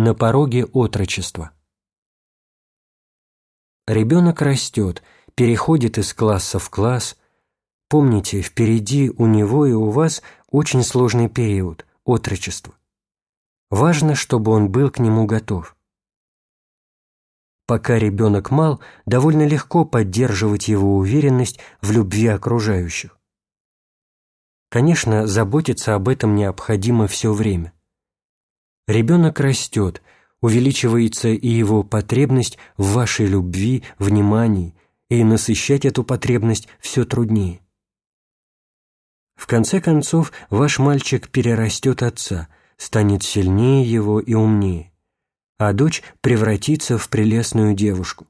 на пороге отрочества. Ребенок растет, переходит из класса в класс. Помните, впереди у него и у вас очень сложный период – отрочество. Важно, чтобы он был к нему готов. Пока ребенок мал, довольно легко поддерживать его уверенность в любви окружающих. Конечно, заботиться об этом необходимо все время. Ребенок растет, увеличивается и его потребность в вашей любви, внимании, и насыщать эту потребность все труднее. В конце концов, ваш мальчик перерастет отца, станет сильнее его и умнее, а дочь превратится в прелестную девушку.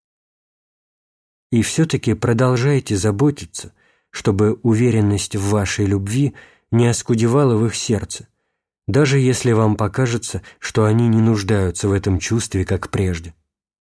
И все-таки продолжайте заботиться, чтобы уверенность в вашей любви не оскудевала в их сердце, даже если вам покажется, что они не нуждаются в этом чувстве, как прежде.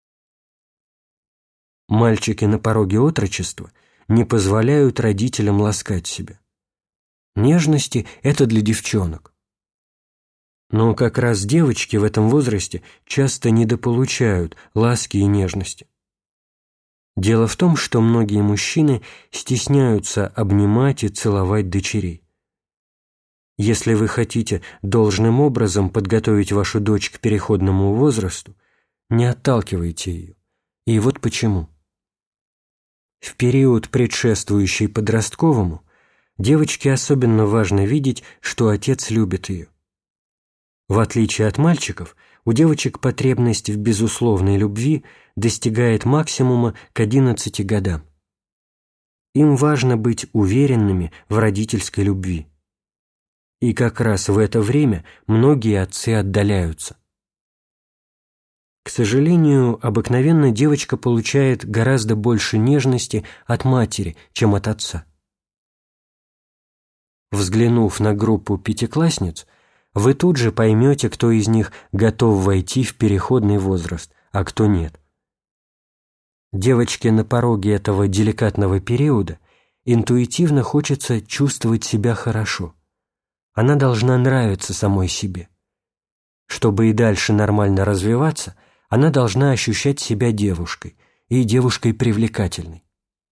Мальчики на пороге отрочества не позволяют родителям ласкать себя. Нежности – это для девчонок. Но как раз девочки в этом возрасте часто недополучают ласки и нежности. Дело в том, что многие мужчины стесняются обнимать и целовать дочерей. Если вы хотите должным образом подготовить вашу дочь к переходному возрасту, не отталкивайте ее. И вот почему. В период, предшествующий подростковому, девочке особенно важно видеть, что отец любит ее. В отличие от мальчиков, у девочек потребность в безусловной любви достигает максимума к 11 годам. Им важно быть уверенными в родительской любви. И как раз в это время многие отцы отдаляются. К сожалению, обыкновенно девочка получает гораздо больше нежности от матери, чем от отца. Взглянув на группу пятиклассниц, вы тут же поймете, кто из них готов войти в переходный возраст, а кто нет. Девочке на пороге этого деликатного периода интуитивно хочется чувствовать себя хорошо. Она должна нравиться самой себе. Чтобы и дальше нормально развиваться, она должна ощущать себя девушкой, и девушкой привлекательной.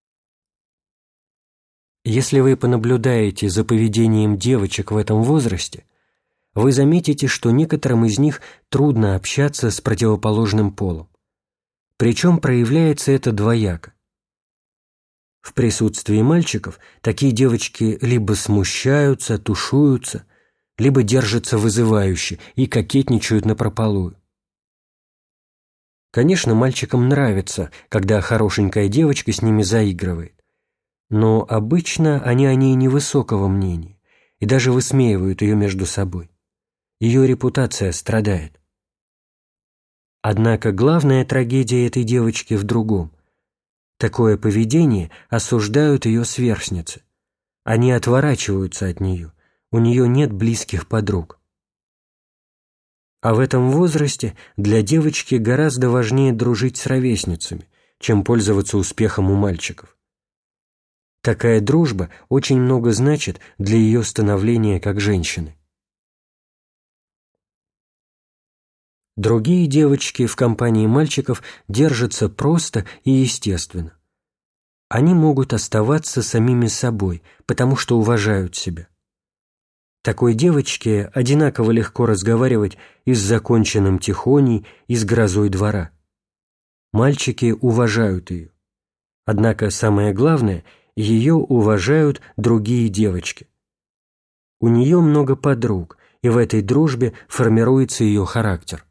Если вы понаблюдаете за поведением девочек в этом возрасте, вы заметите, что некоторым из них трудно общаться с противоположным полом. Причем проявляется это двояко. В присутствии мальчиков такие девочки либо смущаются, тушуются, либо держатся вызывающе и кокетничают напропалую. Конечно, мальчикам нравится, когда хорошенькая девочка с ними заигрывает, но обычно они о ней невысокого мнения и даже высмеивают ее между собой. Ее репутация страдает. Однако главная трагедия этой девочки в другом. Такое поведение осуждают ее сверстницы. Они отворачиваются от нее, у нее нет близких подруг. А в этом возрасте для девочки гораздо важнее дружить с ровесницами, чем пользоваться успехом у мальчиков. Такая дружба очень много значит для ее становления как женщины. Другие девочки в компании мальчиков держатся просто и естественно. Они могут оставаться самими собой, потому что уважают себя. Такой девочке одинаково легко разговаривать и с законченным тихоней, и с грозой двора. Мальчики уважают ее. Однако самое главное, ее уважают другие девочки. У нее много подруг, и в этой дружбе формируется ее характер.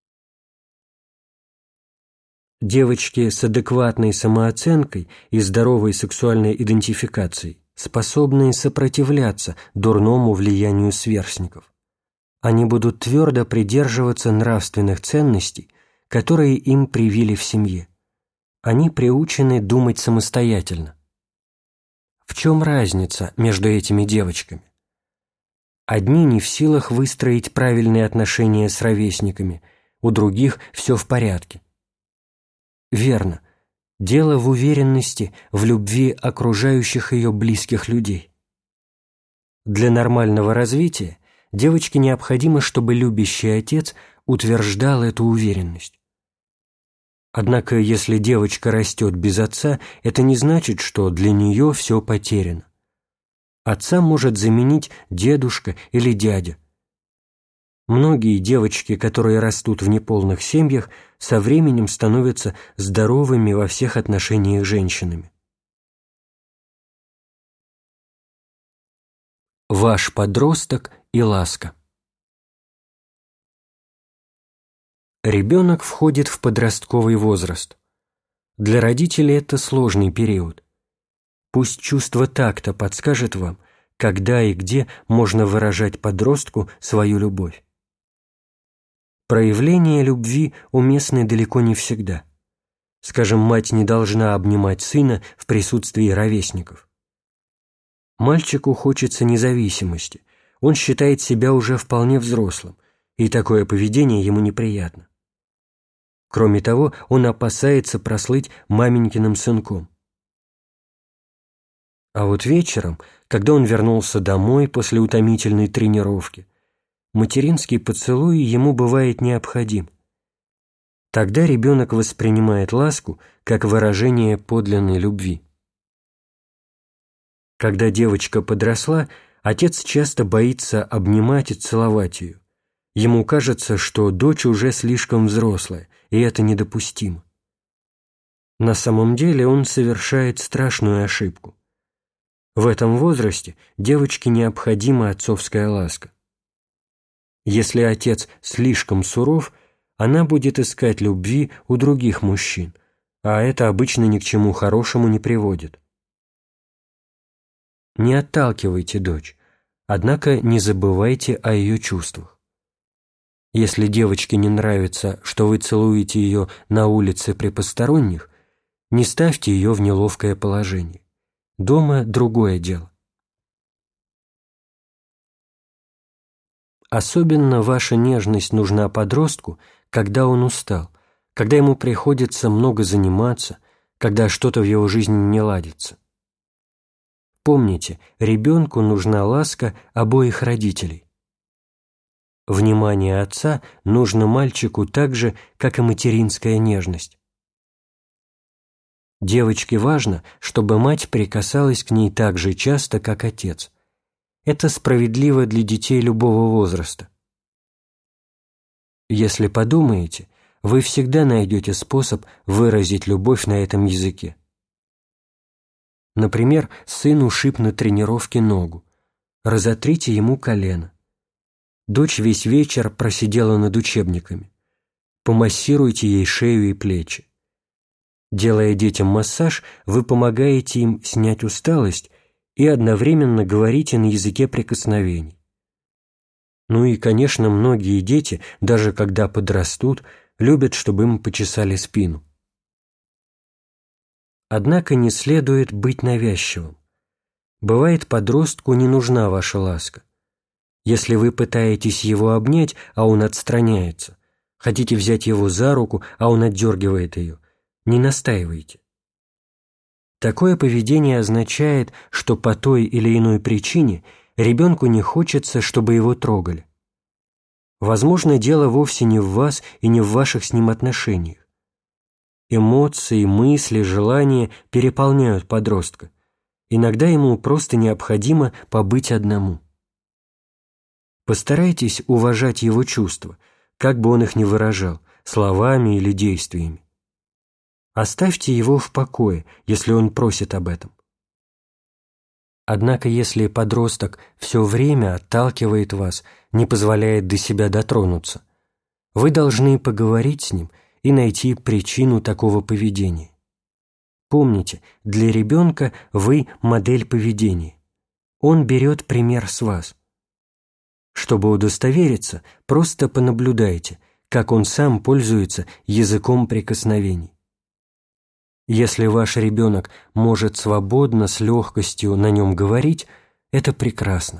Девочки с адекватной самооценкой и здоровой сексуальной идентификацией способны сопротивляться дурному влиянию сверстников. Они будут твердо придерживаться нравственных ценностей, которые им привили в семье. Они приучены думать самостоятельно. В чем разница между этими девочками? Одни не в силах выстроить правильные отношения с ровесниками, у других все в порядке. Верно. Дело в уверенности, в любви окружающих ее близких людей. Для нормального развития девочке необходимо, чтобы любящий отец утверждал эту уверенность. Однако, если девочка растет без отца, это не значит, что для нее все потеряно. Отца может заменить дедушка или дядя. Многие девочки, которые растут в неполных семьях, со временем становятся здоровыми во всех отношениях женщинами. Ваш подросток и ласка. Ребенок входит в подростковый возраст. Для родителей это сложный период. Пусть чувство такта подскажет вам, когда и где можно выражать подростку свою любовь. Проявления любви уместны далеко не всегда. Скажем, мать не должна обнимать сына в присутствии ровесников. Мальчику хочется независимости, он считает себя уже вполне взрослым, и такое поведение ему неприятно. Кроме того, он опасается прослыть маменькиным сынком. А вот вечером, когда он вернулся домой после утомительной тренировки, материнский поцелуй ему бывает необходим. Тогда ребенок воспринимает ласку как выражение подлинной любви. Когда девочка подросла, отец часто боится обнимать и целовать ее. Ему кажется, что дочь уже слишком взрослая, и это недопустимо. На самом деле он совершает страшную ошибку. В этом возрасте девочке необходима отцовская ласка. Если отец слишком суров, она будет искать любви у других мужчин, а это обычно ни к чему хорошему не приводит. Не отталкивайте дочь, однако не забывайте о ее чувствах. Если девочке не нравится, что вы целуете ее на улице при посторонних, не ставьте ее в неловкое положение. Дома другое дело. Особенно ваша нежность нужна подростку, когда он устал, когда ему приходится много заниматься, когда что-то в его жизни не ладится. Помните, ребенку нужна ласка обоих родителей. Внимание отца нужно мальчику так же, как и материнская нежность. Девочке важно, чтобы мать прикасалась к ней так же часто, как отец. Это справедливо для детей любого возраста. Если подумаете, вы всегда найдете способ выразить любовь на этом языке. Например, сын ушиб на тренировке ногу. Разотрите ему колено. Дочь весь вечер просидела над учебниками. Помассируйте ей шею и плечи. Делая детям массаж, вы помогаете им снять усталость и одновременно говорите на языке прикосновений. Ну и, конечно, многие дети, даже когда подрастут, любят, чтобы им почесали спину. Однако не следует быть навязчивым. Бывает, подростку не нужна ваша ласка. Если вы пытаетесь его обнять, а он отстраняется, хотите взять его за руку, а он отдергивает ее, не настаивайте. Такое поведение означает, что по той или иной причине ребенку не хочется, чтобы его трогали. Возможно, дело вовсе не в вас и не в ваших с ним отношениях. Эмоции, мысли, желания переполняют подростка. Иногда ему просто необходимо побыть одному. Постарайтесь уважать его чувства, как бы он их ни выражал, словами или действиями. Оставьте его в покое, если он просит об этом. Однако, если подросток все время отталкивает вас, не позволяет до себя дотронуться, вы должны поговорить с ним и найти причину такого поведения. Помните, для ребенка вы модель поведения. Он берет пример с вас. Чтобы удостовериться, просто понаблюдайте, как он сам пользуется языком прикосновений. Если ваш ребенок может свободно, с легкостью на нем говорить, это прекрасно.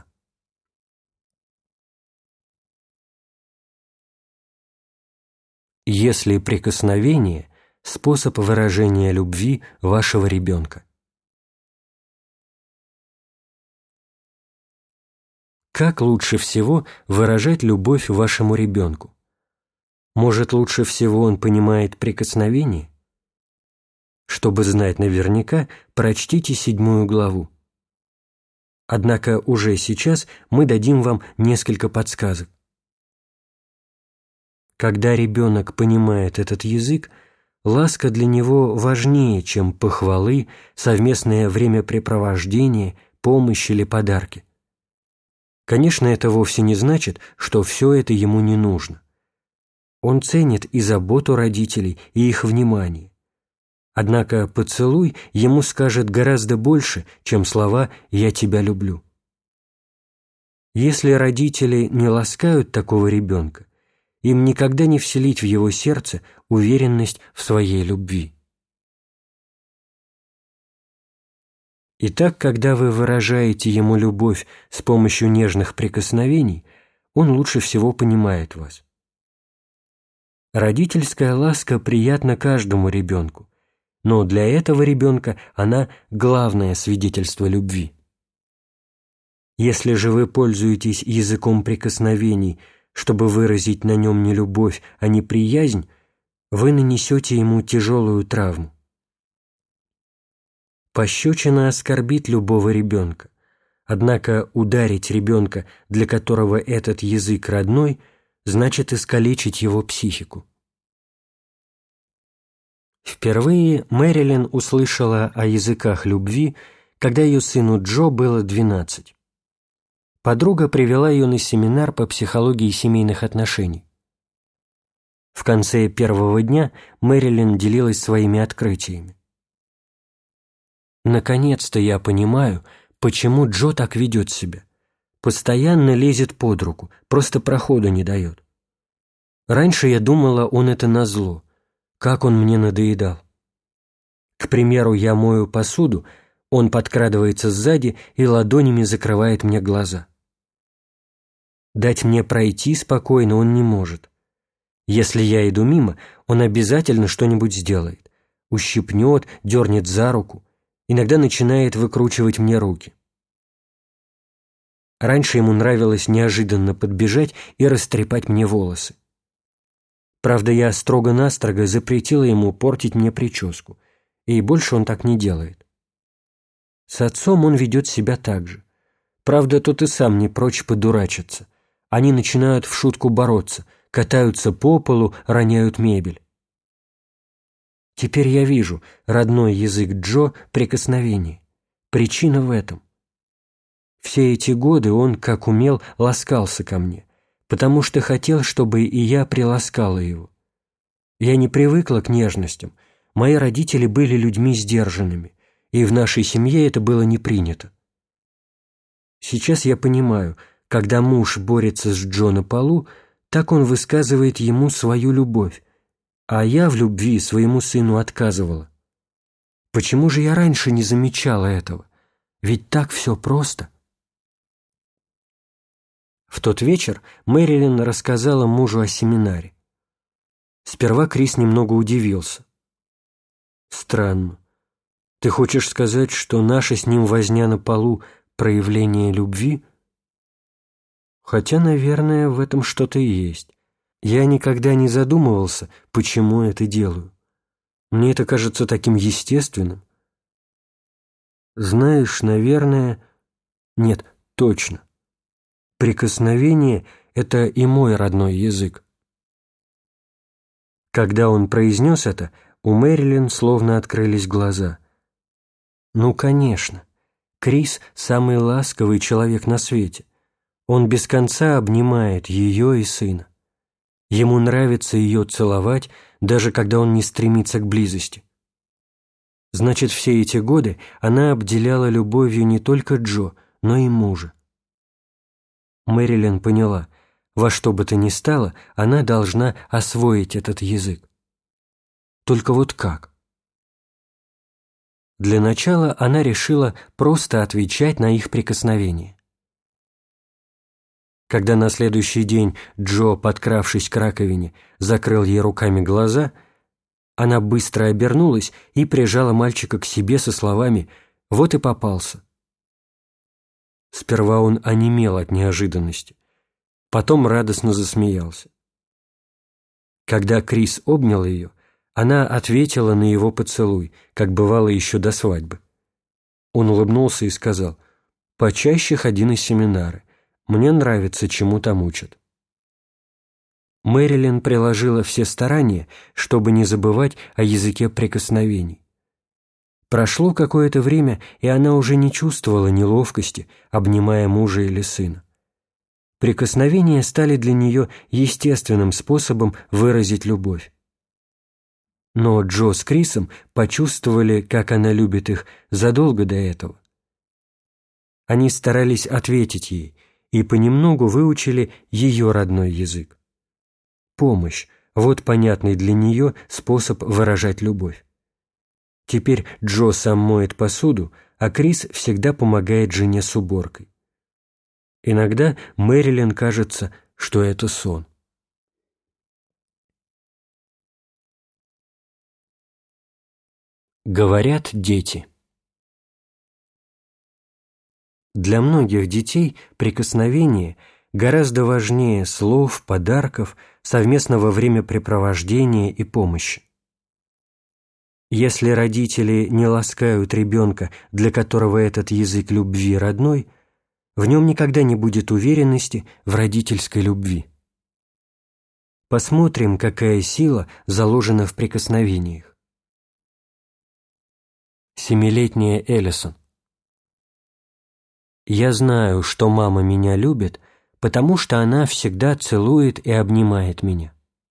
Если прикосновение – способ выражения любви вашего ребенка. Как лучше всего выражать любовь вашему ребенку? Может, лучше всего он понимает прикосновение? Чтобы знать наверняка, прочтите 7 главу. Однако уже сейчас мы дадим вам несколько подсказок. Когда ребенок понимает этот язык, ласка для него важнее, чем похвалы, совместное времяпрепровождение, помощь или подарки. Конечно, это вовсе не значит, что все это ему не нужно. Он ценит и заботу родителей, и их внимание. Однако поцелуй ему скажет гораздо больше, чем слова «я тебя люблю». Если родители не ласкают такого ребенка, им никогда не вселить в его сердце уверенность в своей любви. Итак, когда вы выражаете ему любовь с помощью нежных прикосновений, он лучше всего понимает вас. Родительская ласка приятна каждому ребенку, но для этого ребенка она главное свидетельство любви. Если же вы пользуетесь языком прикосновений, чтобы выразить на нем не любовь, а неприязнь, вы нанесете ему тяжелую травму. Пощечина оскорбит любого ребенка, однако ударить ребенка, для которого этот язык родной, значит искалечить его психику. Впервые Мэрилин услышала о языках любви, когда ее сыну Джо было 12. Подруга привела ее на семинар по психологии семейных отношений. В конце первого дня Мэрилин делилась своими открытиями. «Наконец-то я понимаю, почему Джо так ведет себя. Постоянно лезет под руку, просто прохода не дает. Раньше я думала, он это назло. Как он мне надоедал. К примеру, я мою посуду, он подкрадывается сзади и ладонями закрывает мне глаза. Дать мне пройти спокойно он не может. Если я иду мимо, он обязательно что-нибудь сделает. Ущипнет, дернет за руку. Иногда начинает выкручивать мне руки. Раньше ему нравилось неожиданно подбежать и растрепать мне волосы. Правда, я строго-настрого запретила ему портить мне прическу, и больше он так не делает. С отцом он ведет себя так же. Правда, тот и сам не прочь подурачиться. Они начинают в шутку бороться, катаются по полу, роняют мебель. Теперь я вижу, родной язык Джо — прикосновение. Причина в этом. Все эти годы он, как умел, ласкался ко мне, потому что хотел, чтобы и я приласкала его. Я не привыкла к нежностям, мои родители были людьми сдержанными, и в нашей семье это было не принято. Сейчас я понимаю, когда муж борется с Джо на полу, так он высказывает ему свою любовь, а я в любви своему сыну отказывала. Почему же я раньше не замечала этого? Ведь так все просто. В тот вечер Мэрилин рассказала мужу о семинаре. Сперва Крис немного удивился. «Странно. Ты хочешь сказать, что наша с ним возня на полу — проявление любви?» Хотя, наверное, в этом что-то и есть. Я никогда не задумывался, почему это делаю. Мне это кажется таким естественным. Знаешь, наверное... Нет, точно. Прикосновение — это и мой родной язык. Когда он произнес это, у Мэрилин словно открылись глаза. Ну, конечно. Крис — самый ласковый человек на свете. Он без конца обнимает ее и сына. Ему нравится ее целовать, даже когда он не стремится к близости. Значит, все эти годы она обделяла любовью не только Джо, но и мужа. Мэрилин поняла, во что бы то ни стало, она должна освоить этот язык. Только вот как? Для начала она решила просто отвечать на их прикосновения. Когда на следующий день Джо, подкравшись к раковине, закрыл ей руками глаза, она быстро обернулась и прижала мальчика к себе со словами «Вот и попался». Сперва он онемел от неожиданности, потом радостно засмеялся. Когда Крис обнял ее, она ответила на его поцелуй, как бывало еще до свадьбы. Он улыбнулся и сказал: «Почаще ходи на семинары. Мне нравится, чему там учат». Мэрилин приложила все старания, чтобы не забывать о языке прикосновений. Прошло какое-то время, и она уже не чувствовала неловкости, обнимая мужа или сына. Прикосновения стали для нее естественным способом выразить любовь. Но Джо с Крисом почувствовали, как она любит их, задолго до этого. Они старались ответить ей и понемногу выучили ее родной язык. Помощь – вот понятный для нее способ выражать любовь. Теперь Джо сам моет посуду, а Крис всегда помогает жене с уборкой. Иногда Мэрилин кажется, что это сон. Говорят дети. Для многих детей прикосновение гораздо важнее слов, подарков, совместного времяпрепровождения и помощи. Если родители не ласкают ребенка, для которого этот язык любви родной, в нем никогда не будет уверенности в родительской любви. Посмотрим, какая сила заложена в прикосновениях. 7-летняя Эллисон. «Я знаю, что мама меня любит, потому что она всегда целует и обнимает меня».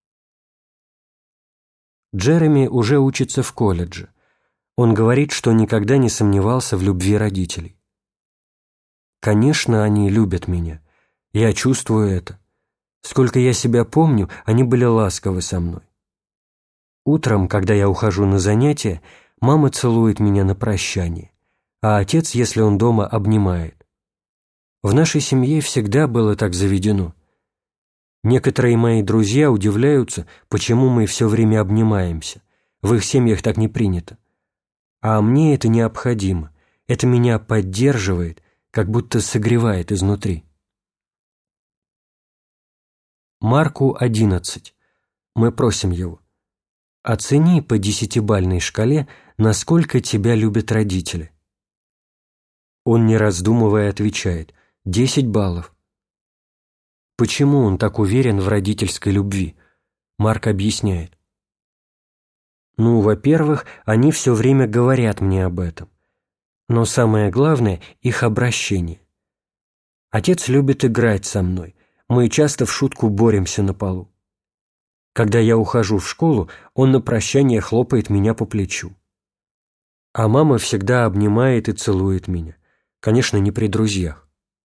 Джереми уже учится в колледже. Он говорит, что никогда не сомневался в любви родителей. «Конечно, они любят меня. Я чувствую это. Сколько я себя помню, они были ласковы со мной. Утром, когда я ухожу на занятия, мама целует меня на прощание, а отец, если он дома, обнимает. В нашей семье всегда было так заведено. Некоторые мои друзья удивляются, почему мы все время обнимаемся. В их семьях так не принято. А мне это необходимо. Это меня поддерживает, как будто согревает изнутри». Марку 11. Мы просим его: оцени по 10-бальной шкале, насколько тебя любят родители. Он, не раздумывая, отвечает: 10 баллов. Почему он так уверен в родительской любви? Марк объясняет: «Ну, во-первых, они все время говорят мне об этом. Но самое главное – их обращение. Отец любит играть со мной, мы часто в шутку боремся на полу. Когда я ухожу в школу, он на прощание хлопает меня по плечу. А мама всегда обнимает и целует меня, конечно, не при друзьях».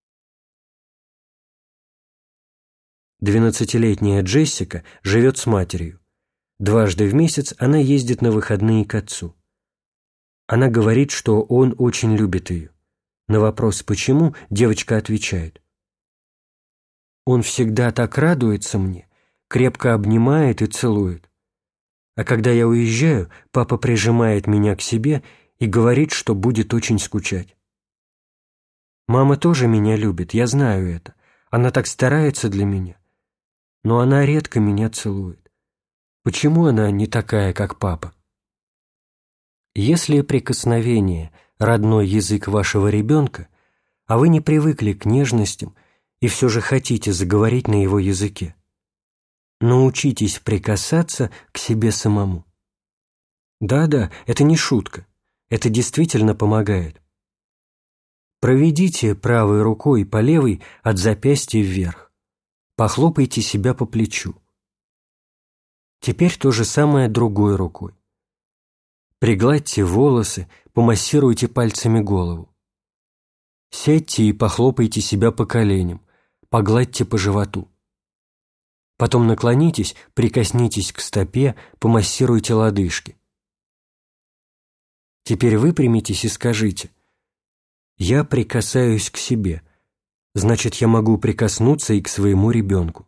12-летняя Джессика живет с матерью. Дважды в месяц она ездит на выходные к отцу. Она говорит, что он очень любит ее. На вопрос «почему?» девочка отвечает: «Он всегда так радуется мне, крепко обнимает и целует. А когда я уезжаю, папа прижимает меня к себе и говорит, что будет очень скучать. Мама тоже меня любит, я знаю это. Она так старается для меня. Но она редко меня целует. Почему она не такая, как папа?» Если прикосновение – родной язык вашего ребенка, а вы не привыкли к нежностям и все же хотите заговорить на его языке, научитесь прикасаться к себе самому. Да-да, это не шутка, это действительно помогает. Проведите правой рукой по левой от запястья вверх. Похлопайте себя по плечу. Теперь то же самое другой рукой. Пригладьте волосы, помассируйте пальцами голову. Сядьте и похлопайте себя по коленям, погладьте по животу. Потом наклонитесь, прикоснитесь к стопе, помассируйте лодыжки. Теперь выпрямитесь и скажите: «Я прикасаюсь к себе, значит, я могу прикоснуться и к своему ребенку».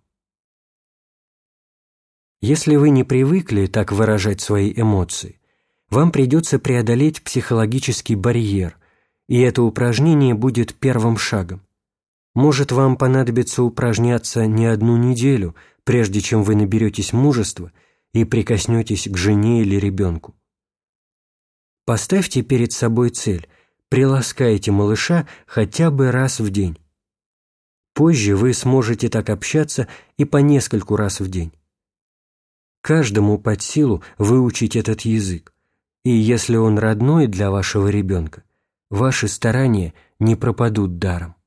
Если вы не привыкли так выражать свои эмоции, вам придется преодолеть психологический барьер и это упражнение будет первым шагом. Может, вам понадобится упражняться не одну неделю, прежде чем вы наберетесь мужества и прикоснетесь к жене или ребенку. Поставьте перед собой цель – приласкайте малыша хотя бы раз в день. Позже вы сможете так общаться и по нескольку раз в день. Каждому под силу выучить этот язык, и если он родной для вашего ребенка, ваши старания не пропадут даром.